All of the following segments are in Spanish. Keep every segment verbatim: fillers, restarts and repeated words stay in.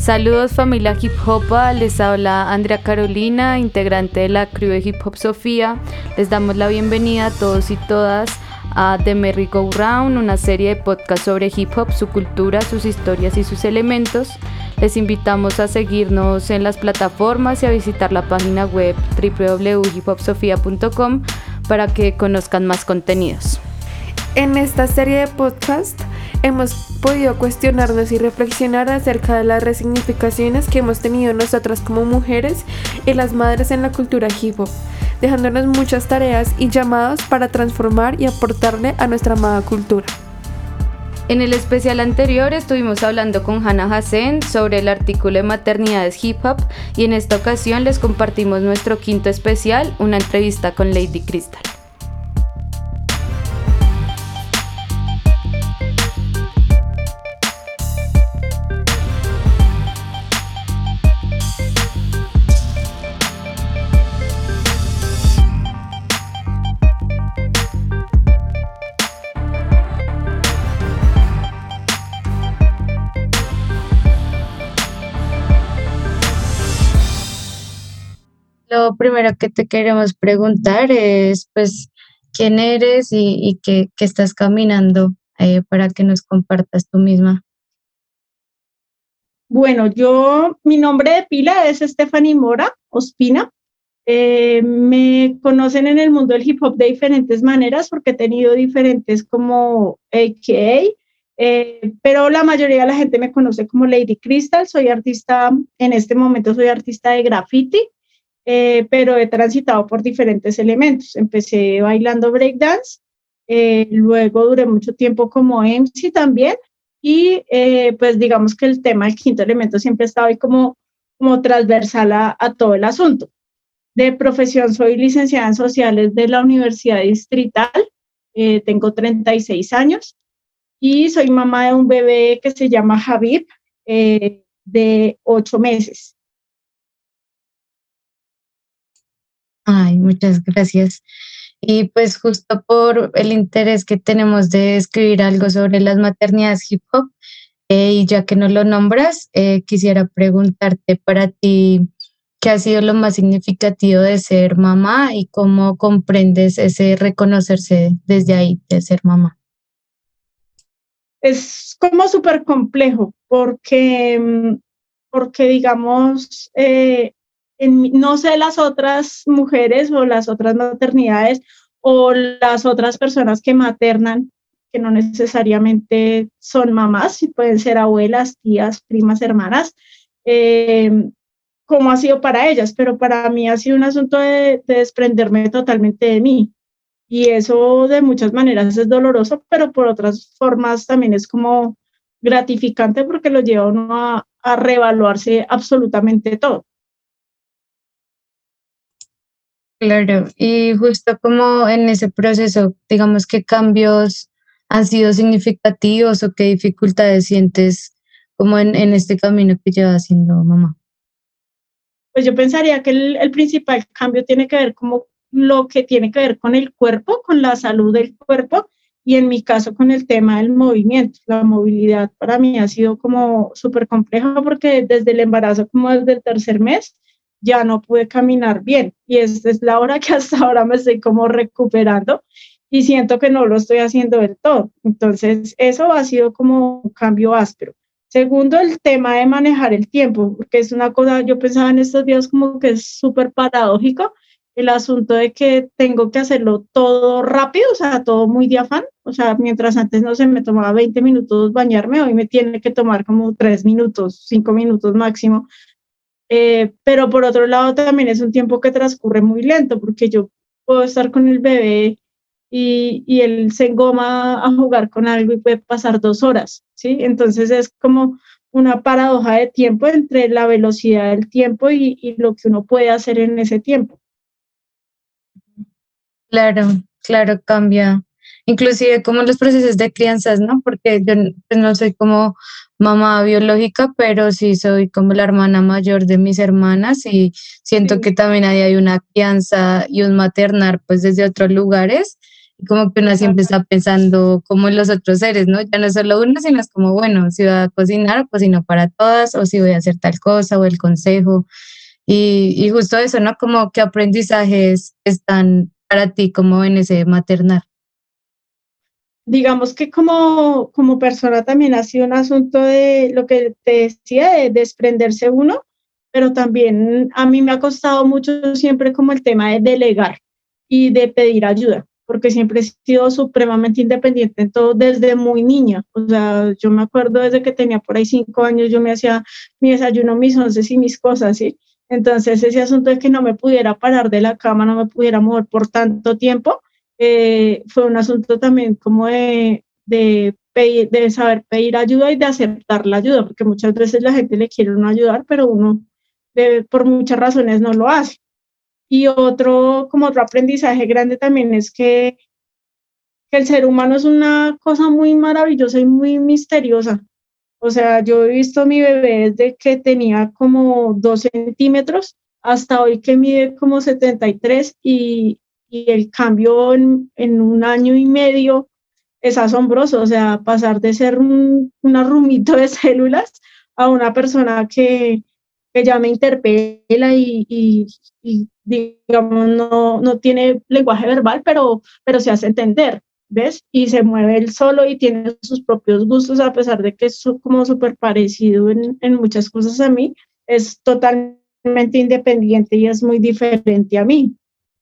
Saludos familia hip hopa, les habla Andrea Carolina, integrante de la crew de Hip Hop Sofía. Les damos la bienvenida a todos y todas a The Merry Go Round, una serie de podcasts sobre hip hop, su cultura, sus historias y sus elementos. Les invitamos a seguirnos en las plataformas y a visitar la página web doble u doble u doble u punto hip hop sofia punto com para que conozcan más contenidos. En esta serie de podcast hemos podido cuestionarnos y reflexionar acerca de las resignificaciones que hemos tenido nosotras como mujeres y las madres en la cultura hip hop, dejándonos muchas tareas y llamados para transformar y aportarle a nuestra amada cultura. En el especial anterior estuvimos hablando con Hannah Hassen sobre el artículo de maternidades hip hop y en esta ocasión les compartimos nuestro quinto especial, una entrevista con Lady Crystal. Lo primero que te queremos preguntar es, pues, ¿quién eres y, y qué, qué estás caminando eh, para que nos compartas tú misma? Bueno, yo, mi nombre de pila es Stephanie Mora Ospina. Eh, me conocen en el mundo del hip hop de diferentes maneras porque he tenido diferentes como A K A, eh, pero la mayoría de la gente me conoce como Lady Crystal. Soy artista, en este momento soy artista de graffiti. Eh, pero he transitado por diferentes elementos. Empecé bailando breakdance, eh, luego duré mucho tiempo como M C también, y eh, pues digamos que el tema del quinto elemento siempre ha estado ahí como, como transversal a, a todo el asunto. De profesión soy licenciada en sociales de la Universidad Distrital, eh, tengo treinta y seis años, y soy mamá de un bebé que se llama Javib, eh, de ocho meses. Ay, muchas gracias. Y pues justo por el interés que tenemos de escribir algo sobre las maternidades hip hop, eh, y ya que no lo nombras, eh, quisiera preguntarte para ti, ¿qué ha sido lo más significativo de ser mamá y cómo comprendes ese reconocerse desde ahí de ser mamá? Es como súper complejo porque, porque digamos, eh, En, no sé las otras mujeres o las otras maternidades o las otras personas que maternan, que no necesariamente son mamás, pueden ser abuelas, tías, primas, hermanas, eh, cómo ha sido para ellas, pero para mí ha sido un asunto de, de desprenderme totalmente de mí. Y eso de muchas maneras es doloroso, pero por otras formas también es como gratificante porque lo lleva a uno a, a reevaluarse absolutamente todo. Claro, y justo como en ese proceso, digamos, ¿qué cambios han sido significativos o qué dificultades sientes como en, en este camino que llevas siendo mamá? Pues yo pensaría que el, el principal cambio tiene que ver como lo que tiene que ver con el cuerpo, con la salud del cuerpo y en mi caso con el tema del movimiento. La movilidad para mí ha sido como súper compleja porque desde el embarazo como desde el tercer mes ya no pude caminar bien y esta es la hora que hasta ahora me estoy como recuperando y siento que no lo estoy haciendo del todo. Entonces eso ha sido como un cambio áspero. Segundo, el tema de manejar el tiempo, porque es una cosa, yo pensaba en estos días como que es súper paradójico el asunto de que tengo que hacerlo todo rápido, o sea, todo muy de afán, o sea, mientras antes no se me tomaba veinte minutos bañarme, hoy me tiene que tomar como tres minutos, cinco minutos máximo. Eh, pero por otro lado también es un tiempo que transcurre muy lento porque yo puedo estar con el bebé y, y él se engoma a jugar con algo y puede pasar dos horas, ¿sí? Entonces es como una paradoja de tiempo entre la velocidad del tiempo y, y lo que uno puede hacer en ese tiempo. Claro, claro, cambia. Inclusive como los procesos de crianzas, ¿no? Porque yo n- pues no soy como mamá biológica, pero sí soy como la hermana mayor de mis hermanas y siento Sí, que también ahí hay una crianza y un maternar pues desde otros lugares Y como que uno siempre está pensando como en los otros seres, ¿no? Ya no es solo uno, sino es como, bueno, si voy a cocinar, cocino para todas, o si voy a hacer tal cosa, o el consejo. Y, y justo eso, ¿no? Como qué aprendizajes están para ti como en ese maternar. Digamos que como, como persona también ha sido un asunto de lo que te decía, de desprenderse uno, pero también a mí me ha costado mucho siempre como el tema de delegar y de pedir ayuda, porque siempre he sido supremamente independiente en todo desde muy niña. O sea, yo me acuerdo desde que tenía por ahí cinco años, yo me hacía mi desayuno, mis onces y mis cosas, ¿sí? Entonces ese asunto de que no me pudiera parar de la cama, no me pudiera mover por tanto tiempo, eh, fue un asunto también como de, de, pedir, de saber pedir ayuda y de aceptar la ayuda, porque muchas veces la gente le quiere uno ayudar, pero uno de, por muchas razones no lo hace. Y otro, como otro aprendizaje grande también es que, que el ser humano es una cosa muy maravillosa y muy misteriosa. O sea, yo he visto a mi bebé desde que tenía como dos centímetros hasta hoy que mide como setenta y tres y, y el cambio en, en un año y medio es asombroso. O sea, pasar de ser un, un arrumito de células a una persona que, que ya me interpela y, y, y digamos, no, no tiene lenguaje verbal, pero, pero se hace entender. ¿Ves? Y se mueve él solo y tiene sus propios gustos, a pesar de que es como súper parecido en, en muchas cosas a mí, es totalmente independiente y es muy diferente a mí.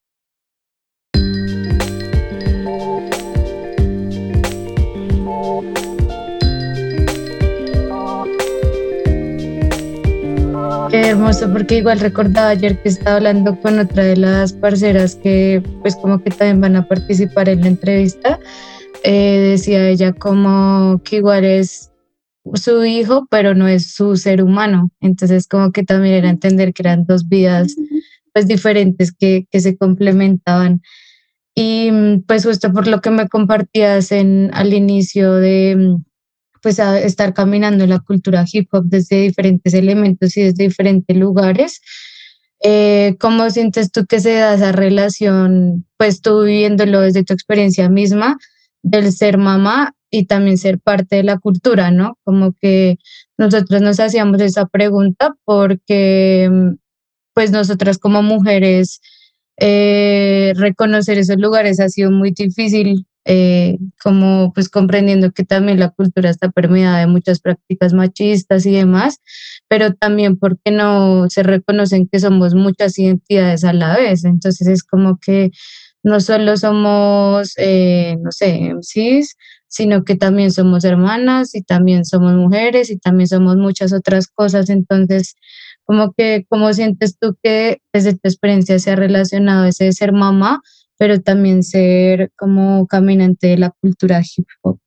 Qué hermoso, porque igual recordaba ayer que estaba hablando con otra de las parceras que pues como que también van a participar en la entrevista. Eh, decía ella como que igual es su hijo, pero no es su ser humano. Entonces como que también era entender que eran dos vidas pues diferentes que, que se complementaban. Y pues justo por lo que me compartías en, al inicio de pues a estar caminando en la cultura hip hop desde diferentes elementos y desde diferentes lugares. Eh, ¿Cómo sientes tú que se da esa relación, pues tú viviéndolo desde tu experiencia misma, del ser mamá y también ser parte de la cultura, ¿no? Como que nosotros nos hacíamos esa pregunta porque pues nosotras como mujeres eh, reconocer esos lugares ha sido muy difícil, eh, como pues comprendiendo que también la cultura está permeada de muchas prácticas machistas y demás, pero también porque no se reconocen que somos muchas identidades a la vez. Entonces es como que no solo somos, eh, no sé, M Cs, sino que también somos hermanas y también somos mujeres y también somos muchas otras cosas. Entonces, como que, ¿cómo sientes tú que desde tu experiencia se ha relacionado ese de ser mamá, pero también ser como caminante de la cultura hip hop?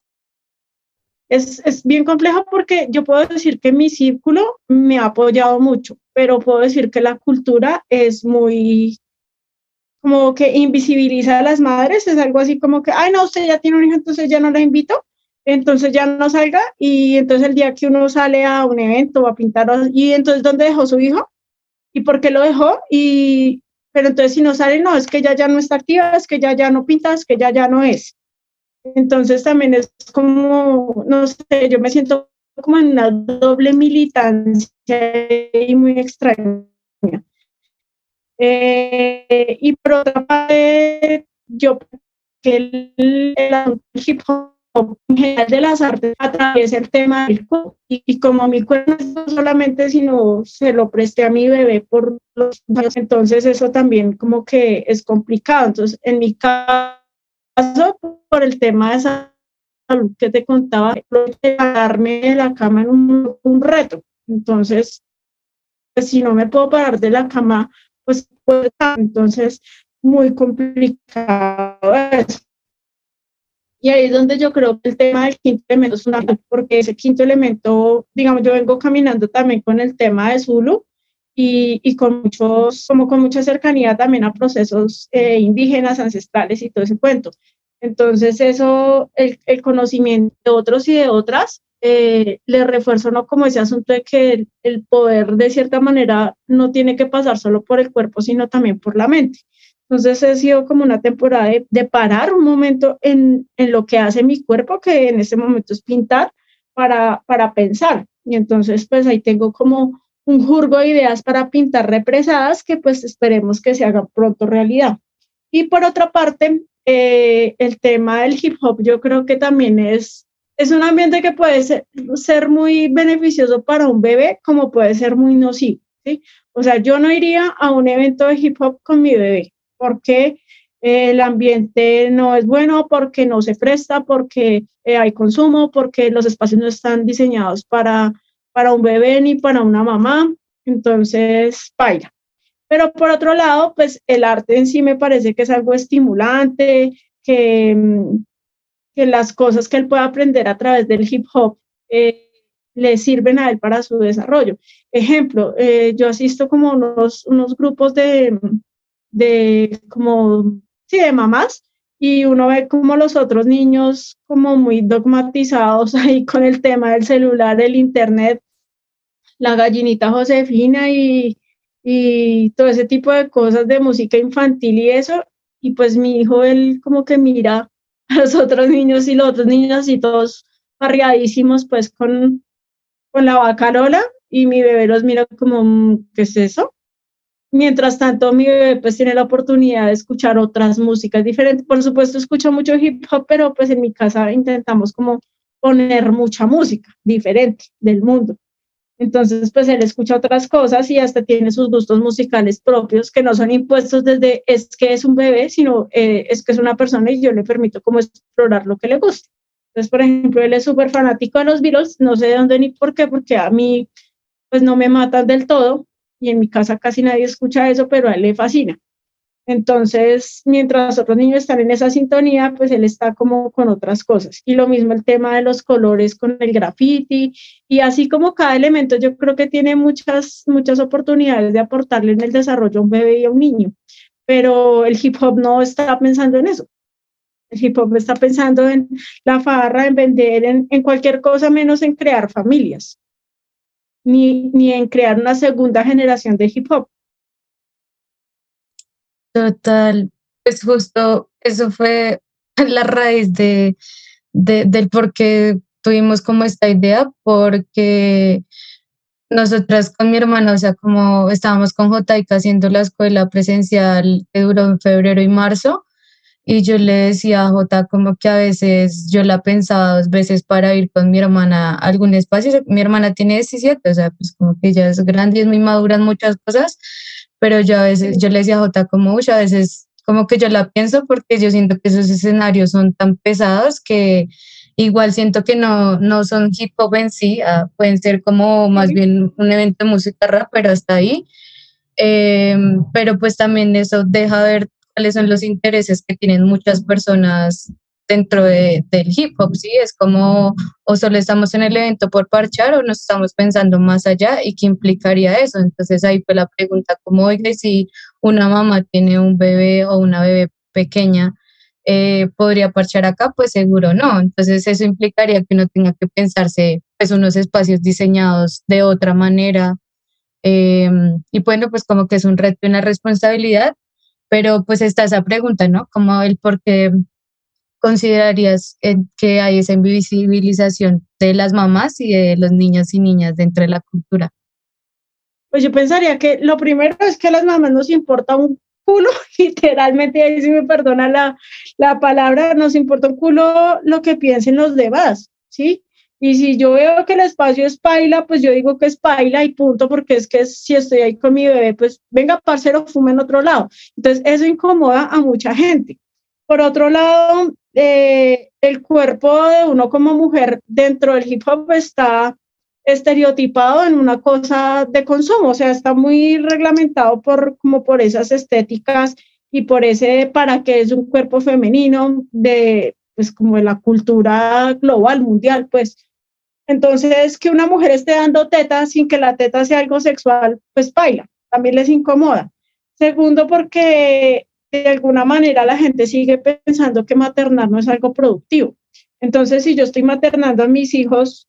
Es, es bien complejo porque yo puedo decir que mi círculo me ha apoyado mucho, pero puedo decir que la cultura es muy como que invisibiliza a las madres, es algo así como que, ay, no, usted ya tiene un hijo, entonces ya no la invito, entonces ya no salga, y entonces el día que uno sale a un evento o a pintar, y entonces, ¿dónde dejó su hijo? ¿Y por qué lo dejó? Y, pero entonces si no sale, no, es que ella ya no está activa, es que ella ya no pinta, es que ella ya no es. Entonces también es como, no sé, yo me siento como en una doble militancia y muy extraña. Eh, y por otra parte, yo que el, el hip hop en general de las artes atraviesa el tema del cuerpo y, y como mi cuerpo no solamente sino se lo presté a mi bebé por los años, entonces eso también como que es complicado. Entonces en mi caso por el tema de salud que te contaba, pararme de la cama en un, un reto. Entonces pues, si no me puedo parar de la cama, pues, pues entonces muy complicado eso. Y ahí es donde yo creo que el tema del quinto elemento es una, porque ese quinto elemento, digamos, yo vengo caminando también con el tema de Zulu y, y con muchos, como con mucha cercanía también a procesos eh, indígenas, ancestrales y todo ese cuento. Entonces eso, el, el conocimiento de otros y de otras, eh, le refuerzo no como ese asunto de que el, el poder de cierta manera no tiene que pasar solo por el cuerpo, sino también por la mente. Entonces ha sido como una temporada de, de parar un momento en, en lo que hace mi cuerpo, que en este momento es pintar, para, para pensar. Y entonces pues ahí tengo como un jurgo de ideas para pintar represadas que pues esperemos que se hagan pronto realidad. Y por otra parte, eh, el tema del hip hop yo creo que también es, es un ambiente que puede ser, ser muy beneficioso para un bebé como puede ser muy nocivo, ¿sí? O sea, yo no iría a un evento de hip hop con mi bebé porque eh, el ambiente no es bueno, porque no se presta, porque eh, hay consumo, porque los espacios no están diseñados para, para un bebé ni para una mamá. Entonces, paila. Pero por otro lado, pues el arte en sí me parece que es algo estimulante, que, que las cosas que él puede aprender a través del hip hop eh, le sirven a él para su desarrollo. Ejemplo, eh, yo asisto como unos, unos grupos de, de como, sí, de mamás, y uno ve como los otros niños como muy dogmatizados ahí con el tema del celular, el internet, la gallinita Josefina y, y todo ese tipo de cosas de música infantil y eso, y pues mi hijo, él como que mira a los otros niños y los otros niños así todos arriadísimos pues con, con la vaca Lola, y mi bebé los mira como, ¿qué es eso? Mientras tanto, mi bebé pues tiene la oportunidad de escuchar otras músicas diferentes. Por supuesto, escucho mucho hip hop, pero pues en mi casa intentamos como poner mucha música diferente del mundo. Entonces, pues él escucha otras cosas y hasta tiene sus gustos musicales propios que no son impuestos desde es que es un bebé, sino eh, es que es una persona y yo le permito como explorar lo que le gusta. Entonces, por ejemplo, él es súper fanático de los Beatles, no sé de dónde ni por qué, porque a mí pues no me matan del todo y en mi casa casi nadie escucha eso, pero a él le fascina. Entonces, mientras otros niños están en esa sintonía, pues él está como con otras cosas. Y lo mismo el tema de los colores con el graffiti, y así como cada elemento yo creo que tiene muchas, muchas oportunidades de aportarle en el desarrollo a un bebé y a un niño. Pero el hip hop no está pensando en eso. El hip hop está pensando en la farra, en vender, en, en cualquier cosa menos en crear familias, ni, ni en crear una segunda generación de hip hop. Total, pues justo eso fue la raíz de, de, del por qué tuvimos como esta idea, porque nosotras con mi hermana, o sea, como estábamos con Jotaica haciendo la escuela presencial que duró en febrero y marzo, y yo le decía a Jota como que a veces yo la pensaba dos veces para ir con mi hermana a algún espacio. Mi hermana tiene diecisiete, o sea, pues como que ella es grande y es muy madura en muchas cosas, pero yo a veces, yo le decía a Jota como, uy, a veces como que yo la pienso porque yo siento que esos escenarios son tan pesados que igual siento que no, no son hip hop en sí, ah, pueden ser como más bien un evento de música rap, pero hasta ahí. Eh, pero pues también eso deja ver cuáles son los intereses que tienen muchas personas dentro de, del hip hop, ¿sí? Es como, o solo estamos en el evento por parchar o nos estamos pensando más allá y qué implicaría eso. Entonces ahí fue la pregunta, como, oiga, si una mamá tiene un bebé o una bebé pequeña, eh, ¿podría parchar acá? Pues seguro no. Entonces eso implicaría que uno tenga que pensarse pues unos espacios diseñados de otra manera. Eh, y bueno, pues como que es un reto y una responsabilidad, pero pues está esa pregunta, ¿no? Como el por qué considerarías eh, que hay esa invisibilización de las mamás y de los niños y niñas dentro de la cultura. Pues yo pensaría que lo primero es que a las mamás nos importa un culo, literalmente, ahí sí me perdona la, la palabra, nos importa un culo lo que piensen los demás, ¿sí? Y si yo veo que el espacio es paila, pues yo digo que es paila y punto, porque es que si estoy ahí con mi bebé, pues venga, parcero, fume en otro lado. Entonces, eso incomoda a mucha gente. Por otro lado, eh, el cuerpo de uno como mujer dentro del hip hop está estereotipado en una cosa de consumo, o sea, está muy reglamentado por, como por esas estéticas y por ese para qué es un cuerpo femenino de, pues como de la cultura global, mundial, pues. Entonces, que una mujer esté dando teta sin que la teta sea algo sexual, pues baila, también les incomoda. Segundo, porque de alguna manera la gente sigue pensando que maternar no es algo productivo. Entonces, si yo estoy maternando a mis hijos,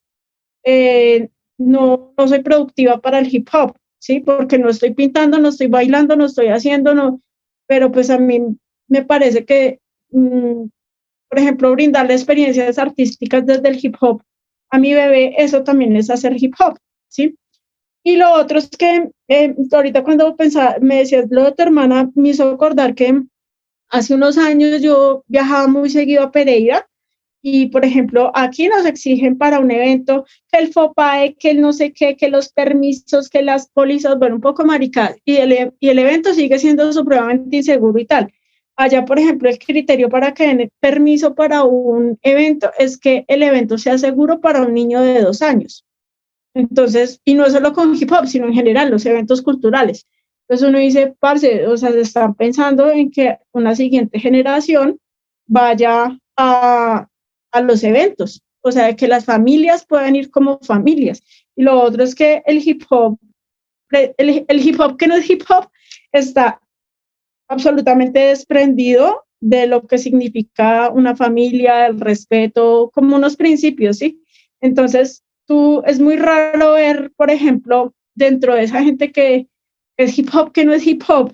eh, no, no soy productiva para el hip hop, ¿sí? Porque no estoy pintando, no estoy bailando, no estoy haciendo, no. pero pues a mí me parece que, mmm, por ejemplo, brindarle experiencias artísticas desde el hip hop a mi bebé, eso también es hacer hip hop, ¿sí? Y lo otro es que eh, ahorita cuando pensaba, me decías lo de tu hermana, me hizo acordar que hace unos años yo viajaba muy seguido a Pereira y, por ejemplo, aquí nos exigen para un evento que el FOPAE, que el no sé qué, que los permisos, que las pólizas, bueno, un poco maricas, y el, y el evento sigue siendo supremamente inseguro y tal. Allá, por ejemplo, el criterio para que den permiso para un evento es que el evento sea seguro para un niño de dos años. Entonces, y no es solo con hip hop, sino en general, los eventos culturales. Entonces uno dice, parce, o sea, se están pensando en que una siguiente generación vaya a, a los eventos, o sea, que las familias puedan ir como familias. Y lo otro es que el hip hop, el, el hip hop que no es hip hop, está absolutamente desprendido de lo que significa una familia, el respeto, como unos principios, ¿sí? Entonces, tú, es muy raro ver, por ejemplo, dentro de esa gente que es hip hop, que no es hip hop,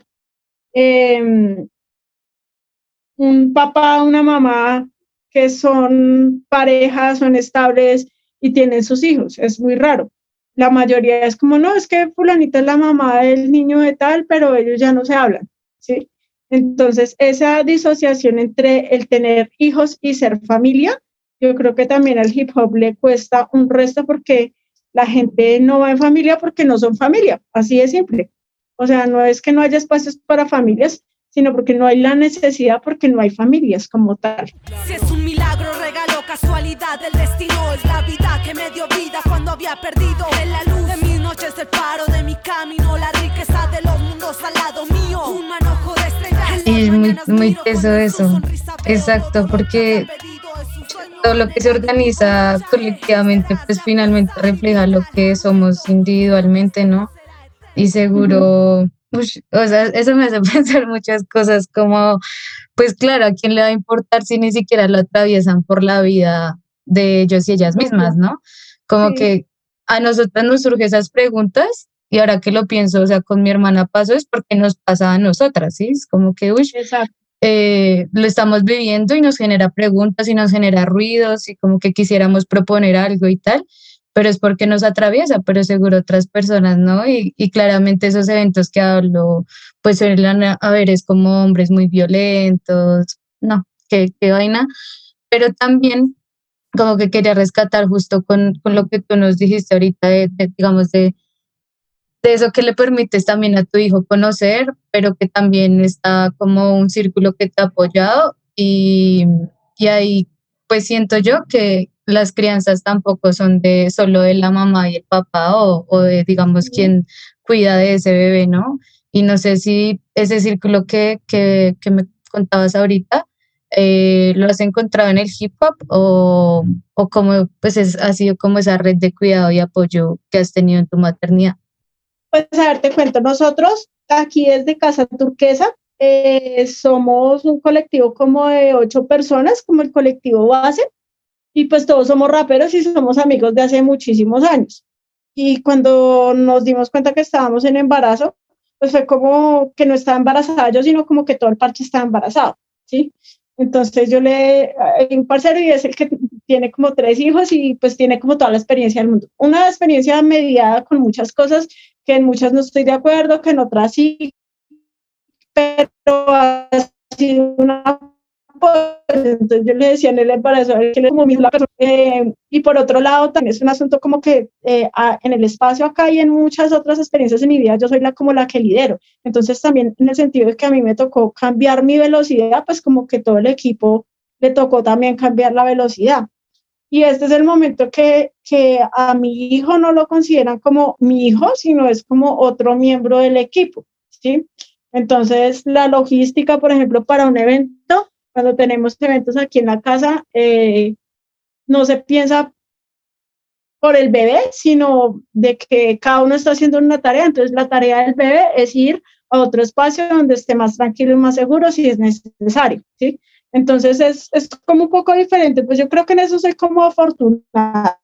eh, un papá, una mamá que son parejas, son estables y tienen sus hijos, es muy raro. La mayoría es como, no, es que fulanita es la mamá del niño de tal, pero ellos ya no se hablan, ¿sí? Entonces, esa disociación entre el tener hijos y ser familia, yo creo que también al hip hop le cuesta un resto porque la gente no va en familia porque no son familia, así de simple. O sea, no es que no haya espacios para familias, sino porque no hay la necesidad, porque no hay familias como tal. Si es un milagro, regalo, casualidad, el destino es la vida que me dio vida cuando había perdido en la luz de mis noches, el faro de mi camino, la riqueza de los mundos al lado mío, un manojo de estrellas. Y es muy, muy teso eso, exacto, porque todo lo que se organiza colectivamente, pues finalmente refleja lo que somos individualmente, ¿no? Y seguro, uh-huh. ush, o sea, eso me hace pensar muchas cosas como, pues claro, ¿a quién le va a importar si ni siquiera lo atraviesan por la vida de ellos y ellas mismas, ¿no? Como sí. Que a nosotras nos surgen esas preguntas y ahora que lo pienso, o sea, con mi hermana pasó es porque nos pasa a nosotras, ¿sí? Es como que, uy, eh, lo estamos viviendo y nos genera preguntas y nos genera ruidos y como que quisiéramos proponer algo y tal, pero es porque nos atraviesa, pero seguro otras personas, ¿no? Y, y claramente esos eventos que hablo, pues suelen haber es como hombres muy violentos, no, qué, qué vaina, pero también como que quería rescatar justo con, con lo que tú nos dijiste ahorita, de, de, digamos, de, de eso que le permites también a tu hijo conocer, pero que también está como un círculo que te ha apoyado y, y ahí pues siento yo que las crianzas tampoco son de solo de la mamá y el papá o, o de, digamos, quien cuida de ese bebé, ¿no? Y no sé si ese círculo que, que, que me contabas ahorita eh, lo has encontrado en el hip hop o, o cómo pues es, ha sido como esa red de cuidado y apoyo que has tenido en tu maternidad. Pues a ver, te cuento, nosotros aquí desde Casa Turquesa eh, somos un colectivo como de ocho personas, como el colectivo base, y pues todos somos raperos y somos amigos de hace muchísimos años. Y cuando nos dimos cuenta que estábamos en embarazo, pues fue como que no estaba embarazada yo, sino como que todo el parche estaba embarazado, ¿sí? Entonces yo le, hay un parcero y es el que tiene como tres hijos y pues tiene como toda la experiencia del mundo. Una experiencia mediada con muchas cosas, que en muchas no estoy de acuerdo, que en otras sí, pero ha sido una... Entonces yo le decía en el embarazo que le como mi la persona, eh, y por otro lado también es un asunto como que eh, a, en el espacio acá y en muchas otras experiencias en mi vida yo soy la como la que lidero, entonces también en el sentido de que a mí me tocó cambiar mi velocidad, pues como que todo el equipo le tocó también cambiar la velocidad, y este es el momento que, que a mi hijo no lo consideran como mi hijo, sino es como otro miembro del equipo, ¿sí? Entonces la logística, por ejemplo, para un evento, cuando tenemos eventos aquí en la casa, eh, no se piensa por el bebé, sino de que cada uno está haciendo una tarea. Entonces, la tarea del bebé es ir a otro espacio donde esté más tranquilo y más seguro si es necesario, ¿sí? Entonces, es, es como un poco diferente. Pues yo creo que en eso soy como afortunada.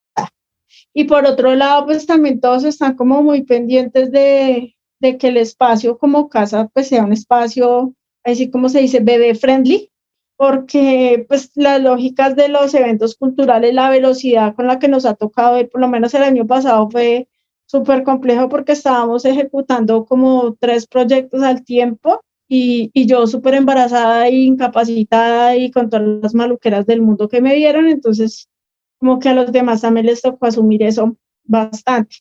Y por otro lado, pues también todos están como muy pendientes de, de que el espacio como casa pues sea un espacio así como se dice, bebé friendly, porque pues las lógicas de los eventos culturales, la velocidad con la que nos ha tocado ir, por lo menos el año pasado fue súper complejo porque estábamos ejecutando como tres proyectos al tiempo y, y yo súper embarazada e incapacitada y con todas las maluqueras del mundo que me dieron, entonces como que a los demás también les tocó asumir eso bastante.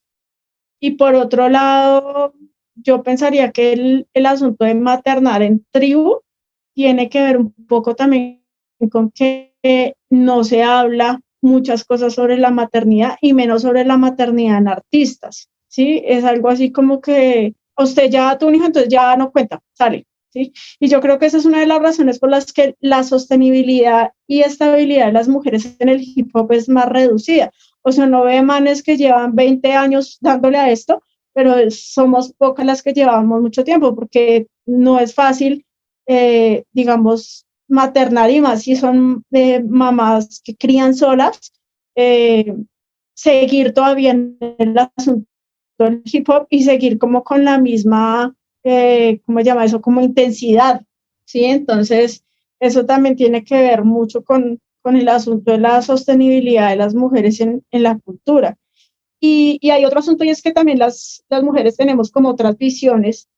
Y por otro lado, yo pensaría que el, el asunto de maternar en tribu tiene que ver un poco también con que no se habla muchas cosas sobre la maternidad y menos sobre la maternidad en artistas, ¿sí? Es algo así como que usted ya tuvo un hijo, entonces ya no cuenta, sale, ¿sí? Y yo creo que esa es una de las razones por las que la sostenibilidad y estabilidad de las mujeres en el hip hop es más reducida. O sea, no ve manes que llevan veinte años dándole a esto, pero somos pocas las que llevamos mucho tiempo porque no es fácil, eh, digamos, maternar y más si son eh, mamás que crían solas, eh, seguir todavía en el asunto del hip hop y seguir como con la misma, eh, ¿cómo se llama eso? Como intensidad, ¿sí? Entonces, eso también tiene que ver mucho con, con el asunto de la sostenibilidad de las mujeres en, en la cultura. Y, y hay otro asunto y es que también las, las mujeres tenemos como otras visiones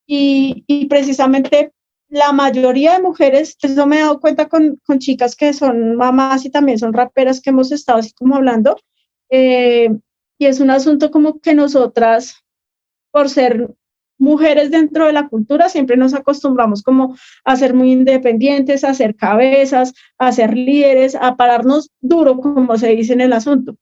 y, y precisamente la mayoría de mujeres, eso me he dado cuenta con, con chicas que son mamás y también son raperas que hemos estado así como hablando, eh, y es un asunto como que nosotras, por ser mujeres dentro de la cultura, siempre nos acostumbramos como a ser muy independientes, a ser cabezas, a ser líderes, a pararnos duro, como se dice en el asunto.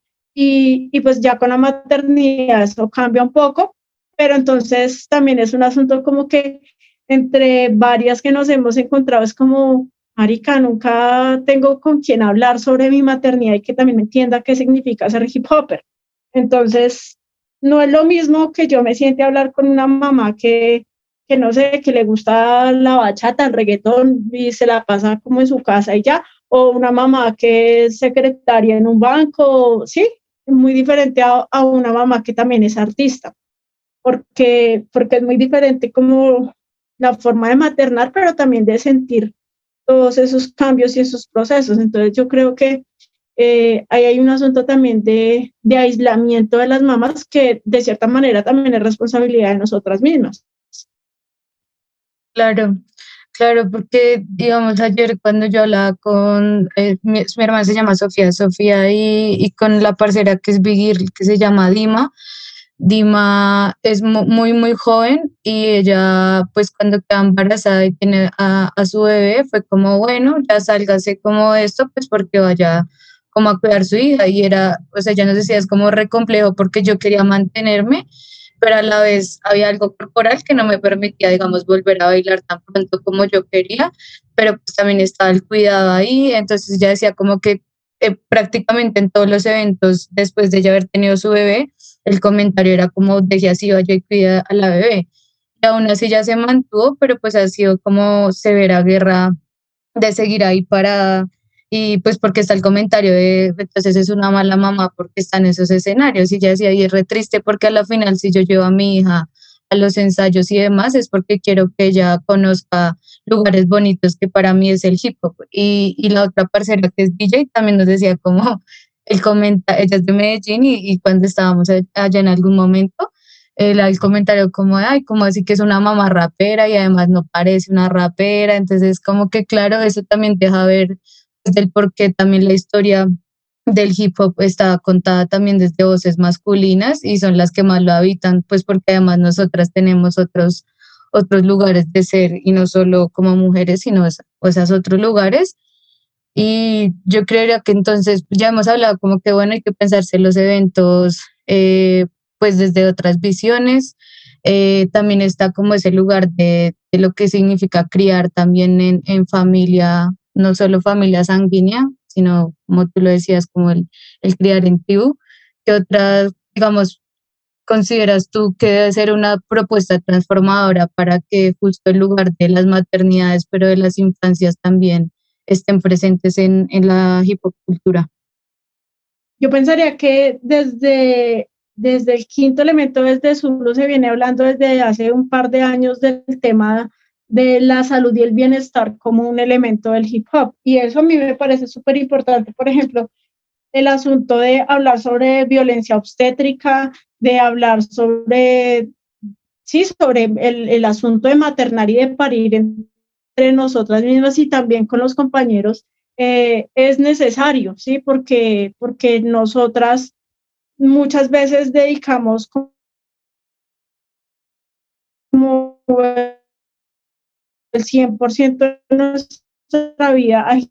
Y, y pues ya con la maternidad eso cambia un poco, pero entonces también es un asunto como que entre varias que nos hemos encontrado es como, marica, nunca tengo con quién hablar sobre mi maternidad y que también me entienda qué significa ser hip hopper. Entonces, no es lo mismo que yo me siente a hablar con una mamá que, que no sé, que le gusta la bachata, el reggaetón y se la pasa como en su casa y ya, o una mamá que es secretaria en un banco, sí, muy diferente a, a una mamá que también es artista, porque, porque es muy diferente como la forma de maternar, pero también de sentir todos esos cambios y esos procesos. Entonces yo creo que eh, ahí hay un asunto también de, de aislamiento de las mamás que de cierta manera también es responsabilidad de nosotras mismas. Claro, claro, porque digamos ayer cuando yo hablaba con, eh, mi, mi hermana se llama Sofía, Sofía y, y con la parcera que es Bigir, que se llama Dima. Dima es mu- muy, muy joven y ella, pues cuando queda embarazada y tiene a, a su bebé, fue como, bueno, ya sálgase como esto, pues porque vaya como a cuidar su hija. Y era, o sea, ella nos decía, es como re complejo porque yo quería mantenerme, pero a la vez había algo corporal que no me permitía, digamos, volver a bailar tan pronto como yo quería, pero pues también estaba el cuidado ahí, entonces ella decía como que eh, prácticamente en todos los eventos, después de ella haber tenido su bebé, el comentario era como, decía así, vaya y cuida a la bebé. Y aún así ya se mantuvo, pero pues ha sido como severa guerra de seguir ahí parada. Y pues porque está el comentario de, entonces es una mala mamá porque está en esos escenarios. Y ya decía, y es re triste porque a la final si yo llevo a mi hija a los ensayos y demás es porque quiero que ella conozca lugares bonitos que para mí es el hip hop. Y, y la otra parcera que es D J también nos decía como, el comenta, ella es de Medellín y, y cuando estábamos allá en algún momento, el, el comentario como, ay, como así que es una mamá rapera y además no parece una rapera, entonces como que claro, eso también deja ver desde el por qué también la historia del hip hop está contada también desde voces masculinas y son las que más lo habitan, pues porque además nosotras tenemos otros, otros lugares de ser y no solo como mujeres, sino es, o esos otros lugares. Y yo creería que entonces ya hemos hablado como que bueno, hay que pensarse los eventos eh, pues desde otras visiones. Eh, también está como ese lugar de, de lo que significa criar también en, en familia, no solo familia sanguínea, sino como tú lo decías, como el, el criar en tribu. ¿Qué otras, digamos, consideras tú que debe ser una propuesta transformadora para que justo el lugar de las maternidades, pero de las infancias también estén presentes en, en la hip hop cultura? Yo pensaría que desde, desde el quinto elemento, desde Zulu, se viene hablando desde hace un par de años del tema de la salud y el bienestar como un elemento del hip hop. Y eso a mí me parece súper importante. Por ejemplo, el asunto de hablar sobre violencia obstétrica, de hablar sobre, sí, sobre el, el asunto de maternar y de parir entre nosotras mismas y también con los compañeros, eh, es necesario, ¿sí? Porque, porque nosotras muchas veces dedicamos como el cien por ciento de nuestra vida a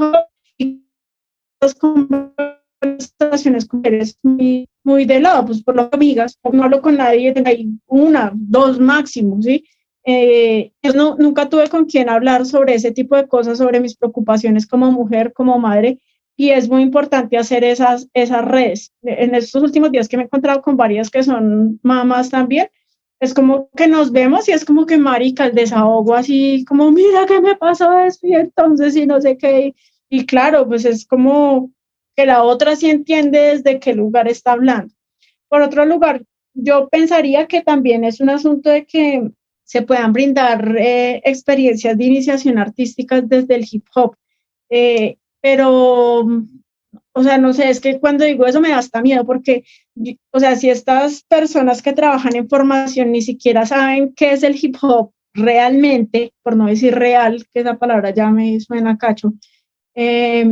las conversaciones con mujeres muy, muy de lado, pues por lo que amigas, no hablo con nadie, hay una, dos máximo, ¿sí? Eh, yo no, nunca tuve con quien hablar sobre ese tipo de cosas, sobre mis preocupaciones como mujer, como madre, y es muy importante hacer esas, esas redes. En estos últimos días que me he encontrado con varias que son mamás también, es como que nos vemos y es como que marica, el desahogo así, como mira qué me pasó esto y entonces y no sé qué, y, y claro, pues es como que la otra sí entiende desde qué lugar está hablando. Por otro lugar, yo pensaría que también es un asunto de que se puedan brindar eh, experiencias de iniciación artística desde el hip hop, eh, pero, o sea, no sé, es que cuando digo eso me da hasta miedo porque, o sea, si estas personas que trabajan en formación ni siquiera saben qué es el hip hop realmente, por no decir real, que esa palabra ya me suena cacho, eh,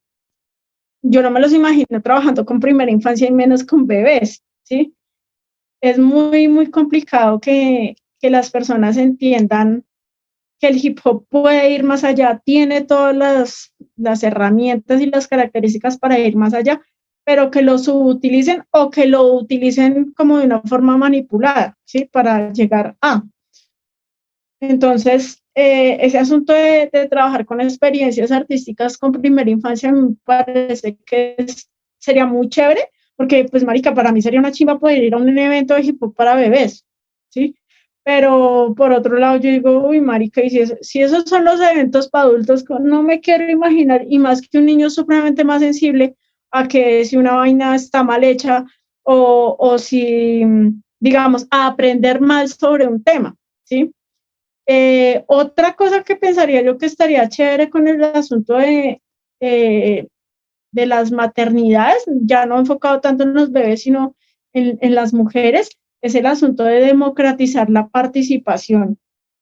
yo no me los imagino trabajando con primera infancia y menos con bebés, ¿sí? Es muy, muy complicado que, que las personas entiendan que el hip hop puede ir más allá, tiene todas las, las herramientas y las características para ir más allá, pero que lo subutilicen o que lo utilicen como de una forma manipulada, ¿sí? Para llegar a. Entonces, eh, ese asunto de, de trabajar con experiencias artísticas con primera infancia me parece que es, sería muy chévere, porque, pues, marica, para mí sería una chimba poder ir a un evento de hip hop para bebés, ¿sí? Pero, por otro lado, yo digo, uy, marica, y si, es, si esos son los eventos para adultos, no me quiero imaginar, y más que un niño supremamente más sensible a que si una vaina está mal hecha o, o si, digamos, a aprender mal sobre un tema, ¿sí? Eh, otra cosa que pensaría yo que estaría chévere con el asunto de, eh, de las maternidades, ya no enfocado tanto en los bebés, sino en, en las mujeres, es el asunto de democratizar la participación.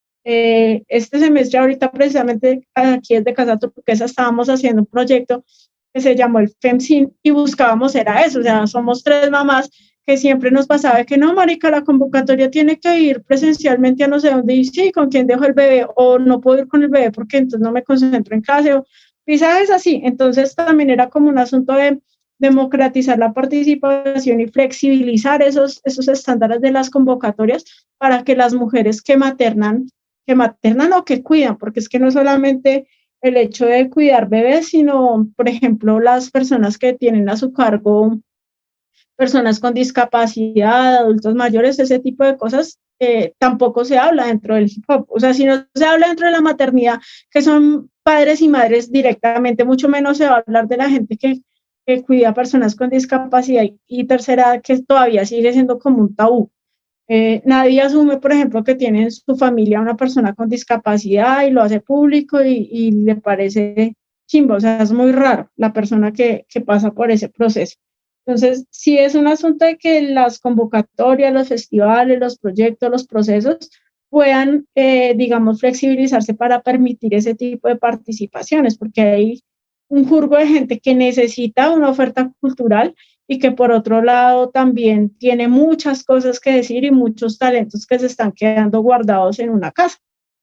Eh, este semestre, ahorita precisamente aquí desde Casa Turquesa, estábamos haciendo un proyecto que se llamó el FEMSIN y buscábamos era eso, o sea, somos tres mamás que siempre nos pasaba que no, marica, la convocatoria tiene que ir presencialmente a no sé dónde, y sí, con quién dejo el bebé, o no puedo ir con el bebé porque entonces no me concentro en clase, o quizás es así. Entonces también era como un asunto de democratizar la participación y flexibilizar esos, esos estándares de las convocatorias para que las mujeres que maternan, que maternan o que cuidan, porque es que no solamente el hecho de cuidar bebés, sino, por ejemplo, las personas que tienen a su cargo personas con discapacidad, adultos mayores, ese tipo de cosas, eh, tampoco se habla dentro del hip hop. O sea, si no se habla dentro de la maternidad, que son padres y madres directamente, mucho menos se va a hablar de la gente que, que cuida a personas con discapacidad y, y tercera, que todavía sigue siendo como un tabú. Eh, nadie asume, por ejemplo, que tiene en su familia una persona con discapacidad y lo hace público y, y le parece chimbo, o sea, es muy raro la persona que, que pasa por ese proceso. Entonces, sí es un asunto de que las convocatorias, los festivales, los proyectos, los procesos puedan, eh, digamos, flexibilizarse para permitir ese tipo de participaciones, porque hay un jurgo de gente que necesita una oferta cultural y que por otro lado también tiene muchas cosas que decir y muchos talentos que se están quedando guardados en una casa.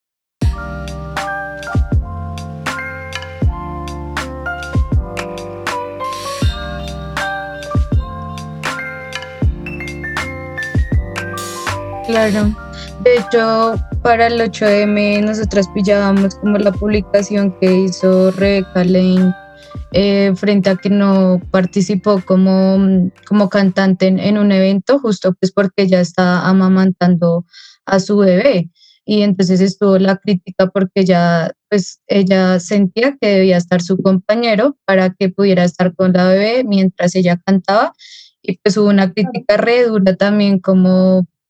Claro, de hecho, para el ocho eme nosotras pillábamos como la publicación que hizo Rebeca Lane eh, frente a que no participó como, como cantante en, en un evento, justo pues porque ella está amamantando a su bebé. Y entonces estuvo la crítica porque ella, pues, ella sentía que debía estar su compañero para que pudiera estar con la bebé mientras ella cantaba. Y pues hubo una crítica re dura también como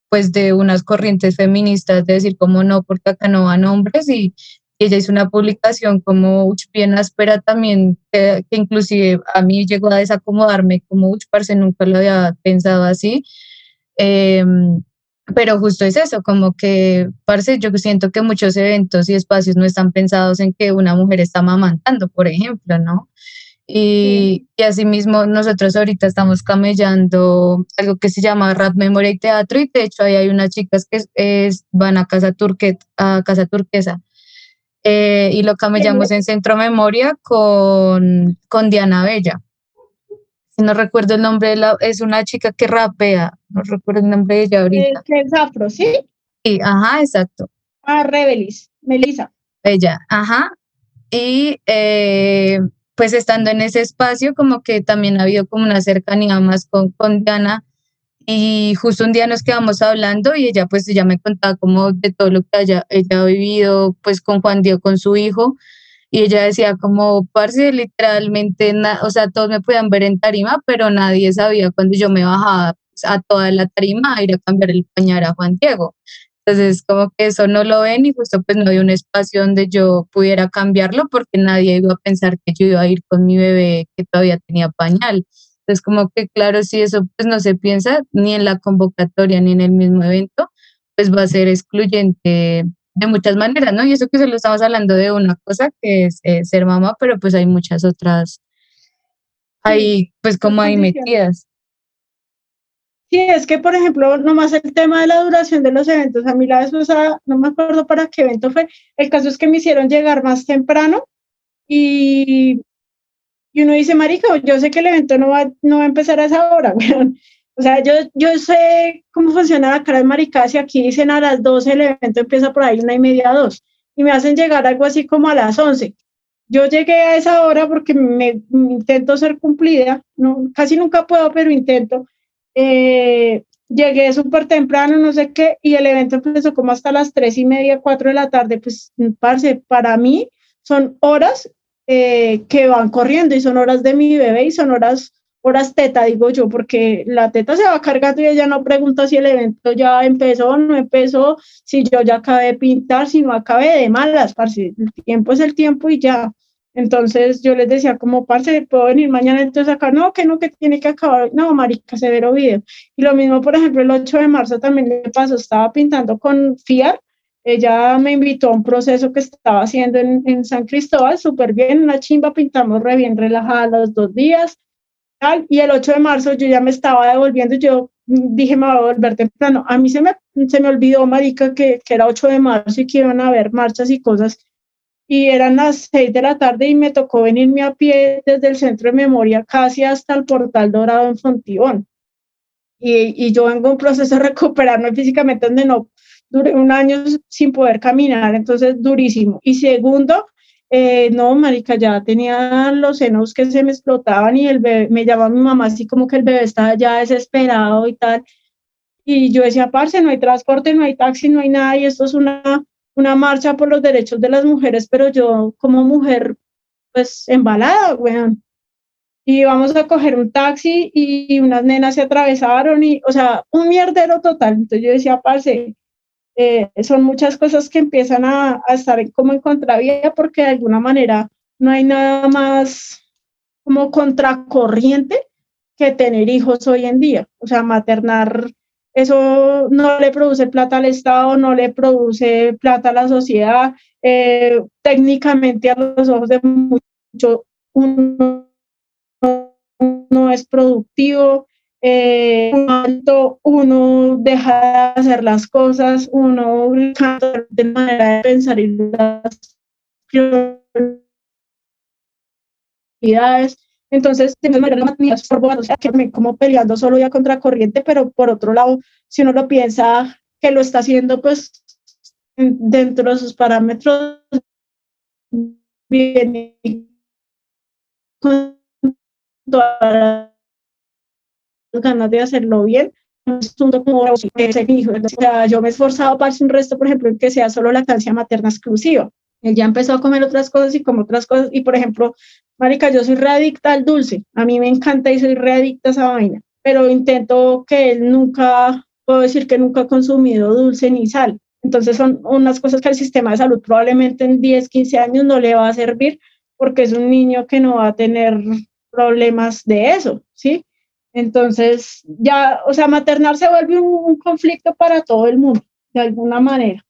pues de unas corrientes feministas de decir como no, porque acá no van hombres, y ella hizo una publicación como uch, bien áspera también, que, que inclusive a mí llegó a desacomodarme, como uch, parce, nunca lo había pensado así. Eh, pero justo es eso, como que, parce, yo siento que muchos eventos y espacios no están pensados en que una mujer está amamantando, por ejemplo, ¿no? Y, y asimismo, nosotros ahorita estamos camellando algo que se llama Rap, Memoria y Teatro, y de hecho ahí hay unas chicas que es, es, van a Casa, Turquet, a Casa Turquesa, eh, y lo camellamos en Centro Memoria con, con Diana Bella. Si no recuerdo el nombre, de la, es una chica que rapea, no recuerdo el nombre de ella ahorita. Es que es afro, ¿sí? Sí, ajá, exacto. Ah, Rebelis, Melissa. Ella, ajá. Y eh, pues estando en ese espacio, como que también ha habido como una cercanía más con, con Diana, y justo un día nos quedamos hablando y ella pues ella me contaba como de todo lo que haya, ella ha vivido pues con Juan Diego, con su hijo, y ella decía como, parce, literalmente, na, o sea, todos me podían ver en tarima, pero nadie sabía cuando yo me bajaba a toda la tarima a ir a cambiar el pañal a Juan Diego. Entonces, como que eso no lo ven, y justo pues no había un espacio donde yo pudiera cambiarlo porque nadie iba a pensar que yo iba a ir con mi bebé que todavía tenía pañal. Entonces, como que claro, si eso pues no se piensa ni en la convocatoria ni en el mismo evento, pues va a ser excluyente de muchas maneras, ¿no? Y eso que solo estamos hablando de una cosa que es eh, ser mamá, pero pues hay muchas otras ahí pues como ahí metidas. Sí, es que, por ejemplo, nomás el tema de la duración de los eventos, a mí la vez pasada, no me acuerdo para qué evento fue, el caso es que me hicieron llegar más temprano y, y uno dice, marica, yo sé que el evento no va, no va a empezar a esa hora, weón. O sea, yo, yo sé cómo funciona la cara de marica, si aquí dicen a las doce, el evento empieza por ahí una y media, dos, y me hacen llegar algo así como a las once. Yo llegué a esa hora porque me, me intento ser cumplida, no, casi nunca puedo, pero intento. Eh, llegué súper temprano, no sé qué, y el evento empezó como hasta las tres y media, cuatro de la tarde. Pues, parce, para mí son horas eh, que van corriendo, y son horas de mi bebé, y son horas, horas teta, digo yo, porque la teta se va cargando y ella no pregunta si el evento ya empezó o no empezó, si yo ya acabé de pintar, si no acabé, de malas, parce, el tiempo es el tiempo y ya. Entonces yo les decía como, parce, ¿puedo venir mañana entonces acá? No, que no, que tiene que acabar. No, marica, severo video. Y lo mismo, por ejemplo, el ocho de marzo también le pasó, estaba pintando con Fiar. Ella me invitó a un proceso que estaba haciendo en, en San Cristóbal, súper bien, una chimba, pintamos re bien relajada los dos días. Tal, y el ocho de marzo yo ya me estaba devolviendo, yo dije, me voy a volver temprano. A mí se me, se me olvidó, marica, que, que era ocho de marzo y que iban a haber marchas y cosas. Y eran las seis de la tarde y me tocó venirme a pie desde el Centro de Memoria casi hasta el Portal Dorado en Fontibón. Y, y yo vengo en un proceso de recuperarme físicamente donde no duré un año sin poder caminar, entonces durísimo. Y segundo, eh, no, marica, ya tenía los senos que se me explotaban y el bebé, me llamaba mi mamá así como que el bebé estaba ya desesperado y tal. Y yo decía, parce, no hay transporte, no hay taxi, no hay nada, y esto es una... una marcha por los derechos de las mujeres, pero yo como mujer, pues embalada, weón. Y vamos a coger un taxi y unas nenas se atravesaron y, o sea, un mierdero total. Entonces yo decía, parce, eh, son muchas cosas que empiezan a, a estar en, como en contravía, porque de alguna manera no hay nada más como contracorriente que tener hijos hoy en día. O sea, maternar, eso no le produce plata al Estado, no le produce plata a la sociedad. Eh, técnicamente a los ojos de muchos uno no es productivo, eh, uno deja de hacer las cosas, uno cambia de manera de pensar y las prioridades. Entonces, de manera las formas, o sea, que me como peleando solo ya contracorriente, pero por otro lado, si uno lo piensa que lo está haciendo, pues dentro de sus parámetros, bien, con todas las ganas de hacerlo bien, como ese hijo. O sea, yo me he esforzado para hacer un resto, por ejemplo, en que sea solo lactancia materna exclusiva. Él ya empezó a comer otras cosas y como otras cosas, y por ejemplo, marica, yo soy readicta al dulce, a mí me encanta y soy readicta a esa vaina, pero intento que él nunca puedo decir que nunca he consumido dulce ni sal. Entonces son unas cosas que al sistema de salud probablemente en diez, quince años no le va a servir porque es un niño que no va a tener problemas de eso, ¿sí? Entonces ya, o sea, maternar se vuelve un, un conflicto para todo el mundo, de alguna manera.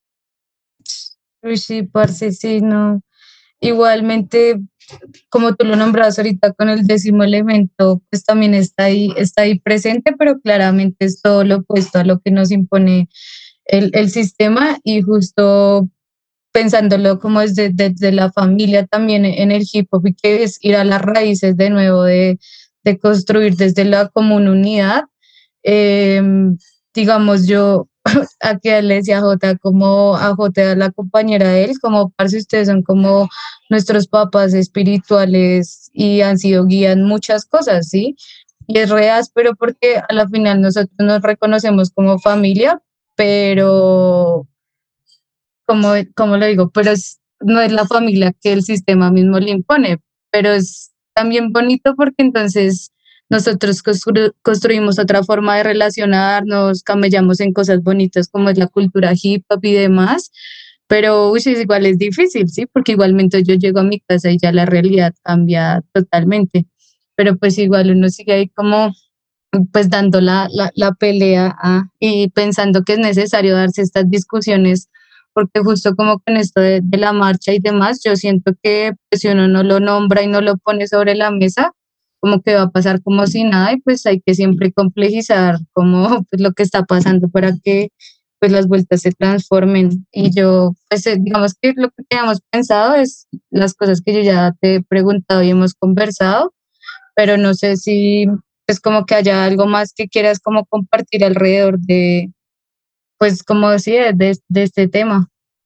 Uy, sí, parce, sí, no. Igualmente, como tú lo nombras ahorita con el décimo elemento, pues también está ahí, está ahí presente, pero claramente es todo lo opuesto a lo que nos impone el, el sistema y justo pensándolo como desde, desde la familia también en el hip hop y que es ir a las raíces de nuevo de, de construir desde la común unidad. Eh, digamos yo aquí le decía a Jota como a Jota, la compañera de él, como parce, ustedes son como nuestros papás espirituales y han sido guías en muchas cosas, ¿sí? Y es re áspero porque a la final nosotros nos reconocemos como familia, pero como, como lo digo, pero es, no es la familia que el sistema mismo le impone, pero es también bonito porque entonces nosotros constru construimos otra forma de relacionarnos, camellamos en cosas bonitas como es la cultura hip hop y demás, pero uy, es igual es difícil, ¿sí? Porque igualmente yo llego a mi casa y ya la realidad cambia totalmente, pero pues igual uno sigue ahí como pues dando la, la, la pelea ah, y pensando que es necesario darse estas discusiones porque justo como con esto de, de la marcha y demás, yo siento que pues, si uno no lo nombra y no lo pone sobre la mesa, como que va a pasar como si nada y pues hay que siempre complejizar como pues, lo que está pasando para que pues las vueltas se transformen. Y yo, pues eh, digamos que lo que teníamos pensado es las cosas que yo ya te he preguntado y hemos conversado, pero no sé si es como que haya algo más que quieras como compartir alrededor de, pues como decía, de, de este tema.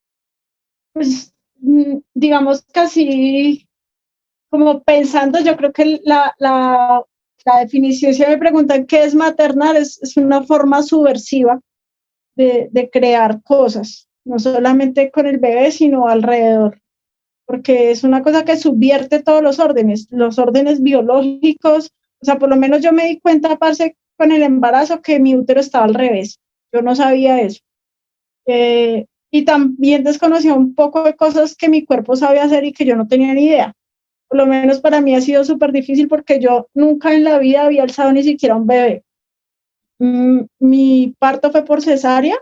Pues digamos casi como pensando, yo creo que la, la, la definición, si me preguntan qué es maternar, es, es una forma subversiva de, de crear cosas, no solamente con el bebé, sino alrededor, porque es una cosa que subvierte todos los órdenes, los órdenes biológicos, o sea, por lo menos yo me di cuenta, parce, con el embarazo que mi útero estaba al revés, yo no sabía eso. Eh, y también desconocía un poco de cosas que mi cuerpo sabía hacer y que yo no tenía ni idea. Por lo menos para mí ha sido súper difícil porque yo nunca en la vida había alzado ni siquiera un bebé. Mm, mi parto fue por cesárea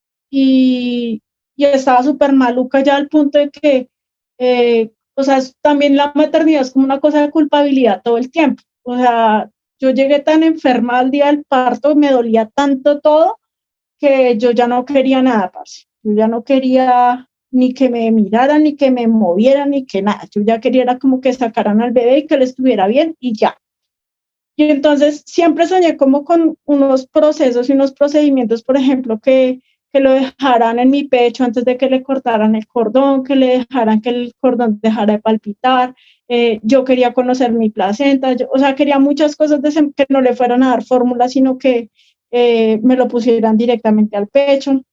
y, y estaba súper maluca ya al punto de que, eh, o sea, también la maternidad es como una cosa de culpabilidad todo el tiempo. O sea, yo llegué tan enferma al día del parto, me dolía tanto todo que yo ya no quería nada, parce. Yo ya no quería ni que me miraran, ni que me movieran, ni que nada. Yo ya quería era como que sacaran al bebé y que le estuviera bien y ya. Y entonces siempre soñé como con unos procesos y unos procedimientos, por ejemplo, que, que lo dejaran en mi pecho antes de que le cortaran el cordón, que le dejaran que el cordón dejara de palpitar. Eh, yo quería conocer mi placenta, yo, o sea, quería muchas cosas de ese, que no le fueran a dar fórmula, sino que eh, me lo pusieran directamente al pecho.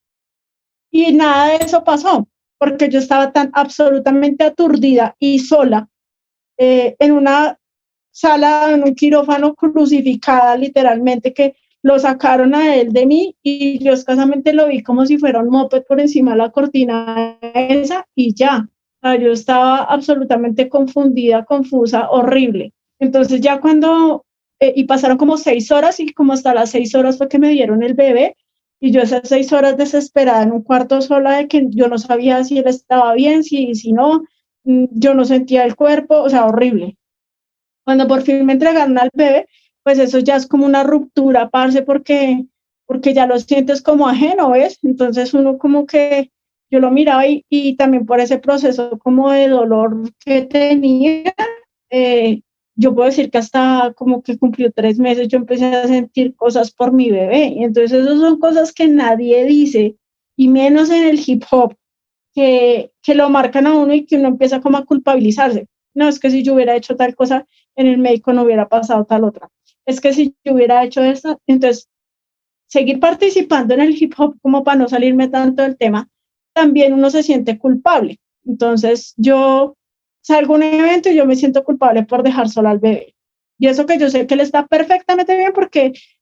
Y nada de eso pasó, porque yo estaba tan absolutamente aturdida y sola eh, en una sala, en un quirófano crucificada literalmente, que lo sacaron a él de mí y yo escasamente lo vi como si fuera un moped por encima de la cortina esa y ya. O sea, yo estaba absolutamente confundida, confusa, horrible. Entonces ya cuando, eh, y pasaron como seis horas y como hasta las seis horas fue que me dieron el bebé y yo esas seis horas desesperada en un cuarto sola de que yo no sabía si él estaba bien, si, si no, yo no sentía el cuerpo, o sea, horrible. Cuando por fin me entregaron al bebé, pues eso ya es como una ruptura, parce, porque, porque ya lo sientes como ajeno, ¿ves? Entonces uno como que, yo lo miraba y, y también por ese proceso como de dolor que tenía, eh, yo puedo decir que hasta como que cumplió tres meses yo empecé a sentir cosas por mi bebé. Y entonces esas son cosas que nadie dice, y menos en el hip hop, que, que lo marcan a uno y que uno empieza como a culpabilizarse. No, es que si yo hubiera hecho tal cosa en el médico no hubiera pasado tal otra. Es que si yo hubiera hecho esto, entonces seguir participando en el hip hop como para no salirme tanto del tema, también uno se siente culpable. Entonces yo salgo a un evento y yo me siento culpable por dejar sola al bebé. Y eso que yo sé que él está perfectamente bien porque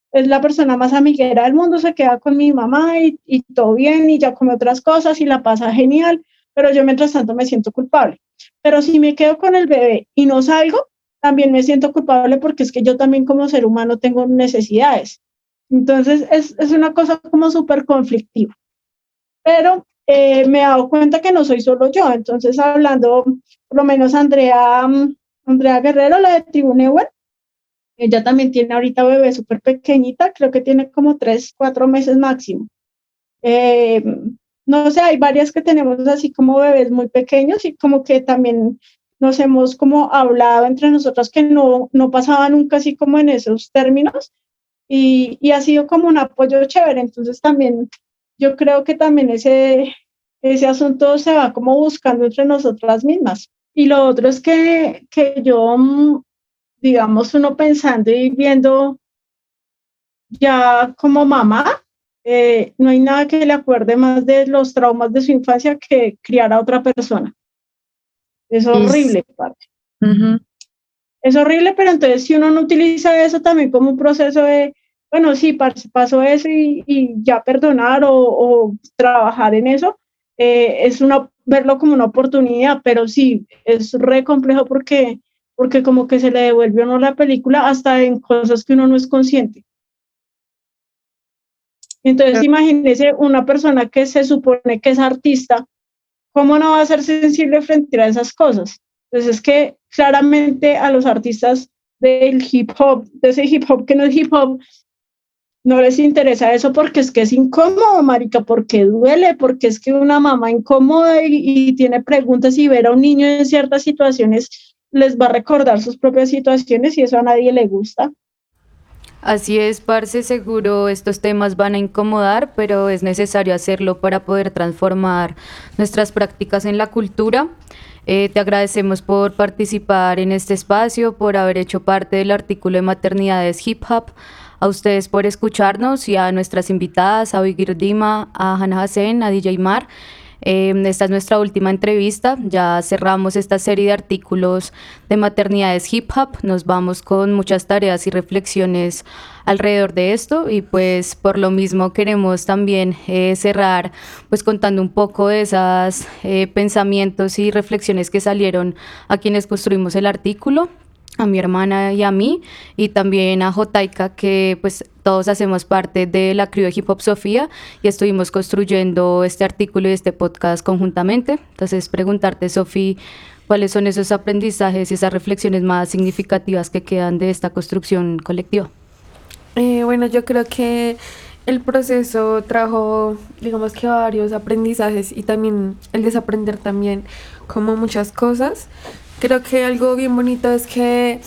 es la persona más amiguera del mundo, se queda con mi mamá y, y todo bien y ya come otras cosas y la pasa genial, pero yo mientras tanto me siento culpable. Pero si me quedo con el bebé y no salgo, también me siento culpable porque es que yo también como ser humano tengo necesidades. Entonces es, es una cosa como súper conflictiva. Pero eh, me he dado cuenta que no soy solo yo. Entonces hablando, por lo menos Andrea, um, Andrea Guerrero, la de Tribunewell, ella también tiene ahorita bebé súper pequeñita, creo que tiene como tres, cuatro meses máximo. Eh, no sé, hay varias que tenemos así como bebés muy pequeños y como que también nos hemos como hablado entre nosotras que no, no pasaba nunca así como en esos términos y, y ha sido como un apoyo chévere. Entonces también yo creo que también ese, ese asunto se va como buscando entre nosotras mismas. Y lo otro es que, que yo, digamos, uno pensando y viendo ya como mamá, eh, no hay nada que le acuerde más de los traumas de su infancia que criar a otra persona. Es horrible, parte. Uh-huh. Es horrible, pero entonces si uno no utiliza eso también como un proceso de, bueno, sí, pasó eso y, y ya perdonar o, o trabajar en eso, eh, es una, verlo como una oportunidad, pero sí, es re complejo porque, porque como que se le devuelve a uno la película hasta en cosas que uno no es consciente. Entonces, imagínese una persona que se supone que es artista, ¿cómo no va a ser sensible frente a esas cosas? Entonces, es que claramente a los artistas del hip hop, de ese hip hop que no es hip hop, no les interesa eso porque es que es incómodo, marica, porque duele, porque es que una mamá incómoda y, y tiene preguntas y ver a un niño en ciertas situaciones les va a recordar sus propias situaciones y eso a nadie le gusta. Así es, parce, seguro estos temas van a incomodar, pero es necesario hacerlo para poder transformar nuestras prácticas en la cultura. Eh, te agradecemos por participar en este espacio, por haber hecho parte del artículo de Maternidades Hip Hop, a ustedes por escucharnos y a nuestras invitadas, a Uigir Dima, a Hannah Hassen, a D J Mar. Eh, esta es nuestra última entrevista, ya cerramos esta serie de artículos de Maternidades Hip Hop, nos vamos con muchas tareas y reflexiones alrededor de esto y pues por lo mismo queremos también eh, cerrar pues contando un poco de esos eh, pensamientos y reflexiones que salieron a quienes construimos el artículo, a mi hermana y a mí, y también a Jotaika, que pues todos hacemos parte de la crew de Hip Hop Sofía y estuvimos construyendo este artículo y este podcast conjuntamente. Entonces, preguntarte, Sofi, ¿cuáles son esos aprendizajes y esas reflexiones más significativas que quedan de esta construcción colectiva? Eh, bueno, yo creo que el proceso trajo, digamos que varios aprendizajes y también el desaprender también como muchas cosas. Creo que algo bien bonito es que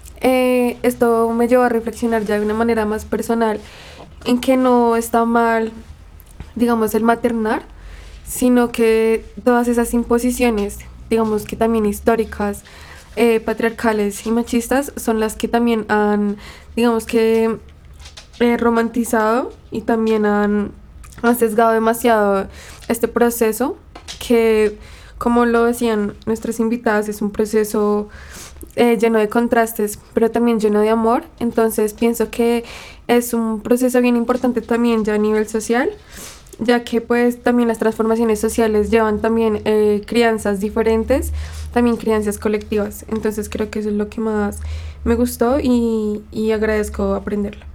eh, esto me llevó a reflexionar ya de una manera más personal en que no está mal, digamos, el maternar, sino que todas esas imposiciones, digamos que también históricas, eh, patriarcales y machistas, son las que también han, digamos que, eh, romantizado y también han, han sesgado demasiado este proceso que, como lo decían nuestras invitadas, es un proceso eh, lleno de contrastes, pero también lleno de amor. Entonces pienso que es un proceso bien importante también ya a nivel social, ya que pues también las transformaciones sociales llevan también eh, crianzas diferentes, también crianzas colectivas. Entonces creo que eso es lo que más me gustó y, y agradezco aprenderlo.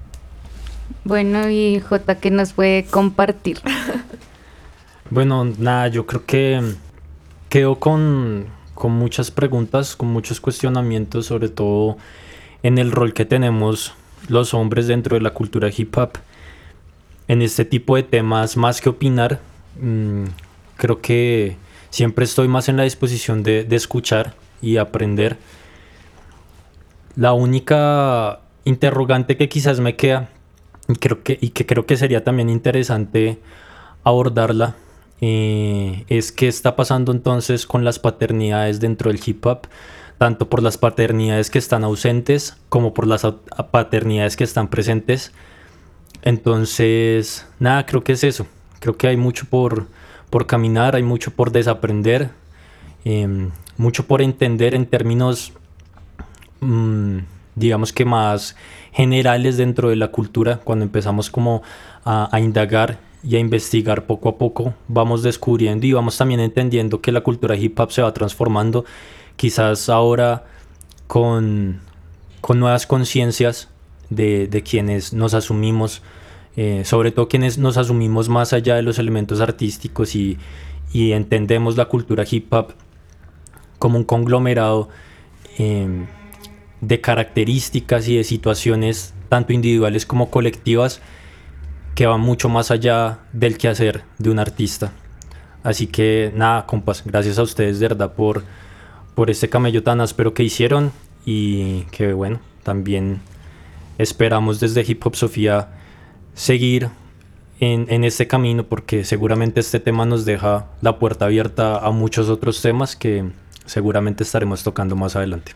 Bueno, y Jota, ¿qué nos puede compartir? Bueno, nada, yo creo que quedo con, con muchas preguntas, con muchos cuestionamientos, sobre todo en el rol que tenemos los hombres dentro de la cultura hip hop. En este tipo de temas, más que opinar, mmm, creo que siempre estoy más en la disposición de, de escuchar y aprender. La única interrogante que quizás me queda, y, creo que, y que creo que sería también interesante abordarla, Eh, es qué está pasando entonces con las paternidades dentro del hip hop, tanto por las paternidades que están ausentes como por las paternidades que están presentes. Entonces, nada, creo que es eso. Creo que hay mucho por, por caminar, hay mucho por desaprender, eh, mucho por entender en términos mmm, digamos que más generales dentro de la cultura. Cuando empezamos como a, a indagar y a investigar poco a poco, vamos descubriendo y vamos también entendiendo que la cultura hip hop se va transformando, quizás ahora con, con nuevas conciencias de, de quienes nos asumimos, eh, sobre todo quienes nos asumimos más allá de los elementos artísticos y, y entendemos la cultura hip hop como un conglomerado eh, de características y de situaciones tanto individuales como colectivas que van mucho más allá del quehacer de un artista. Así que nada, compas, gracias a ustedes de verdad por, por este camello tan áspero que hicieron, y que bueno, también esperamos desde Hip Hop Sofía seguir en, en este camino, porque seguramente este tema nos deja la puerta abierta a muchos otros temas que seguramente estaremos tocando más adelante.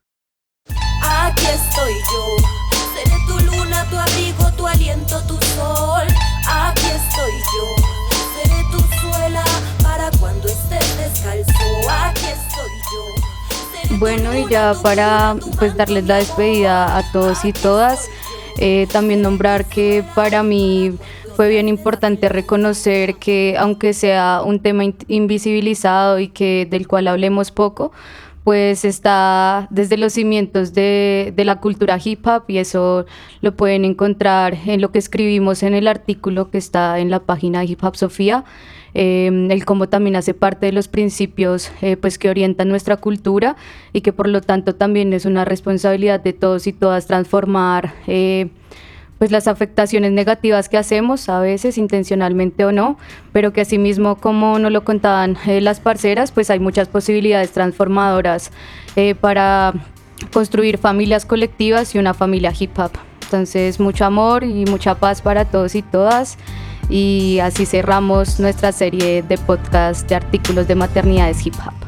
Aquí estoy yo, seré tu luna, tu abrigo, tu aliento, tu sol. Aquí estoy yo, seré tu suela para cuando estés descalzo. Aquí estoy yo. Bueno, y ya para pues darles la despedida a todos y todas, eh, también nombrar que para mí fue bien importante reconocer que aunque sea un tema in- invisibilizado y que del cual hablemos poco, pues está desde los cimientos de, de la cultura hip hop, y eso lo pueden encontrar en lo que escribimos en el artículo que está en la página de Hip Hop Sofía, eh, el cómo también hace parte de los principios eh, pues que orientan nuestra cultura, y que por lo tanto también es una responsabilidad de todos y todas transformar eh, pues las afectaciones negativas que hacemos, a veces intencionalmente o no, pero que asimismo, como nos lo contaban eh, las parceras, pues hay muchas posibilidades transformadoras eh, para construir familias colectivas y una familia hip hop. Entonces, mucho amor y mucha paz para todos y todas, y así cerramos nuestra serie de podcast de artículos de maternidades hip hop.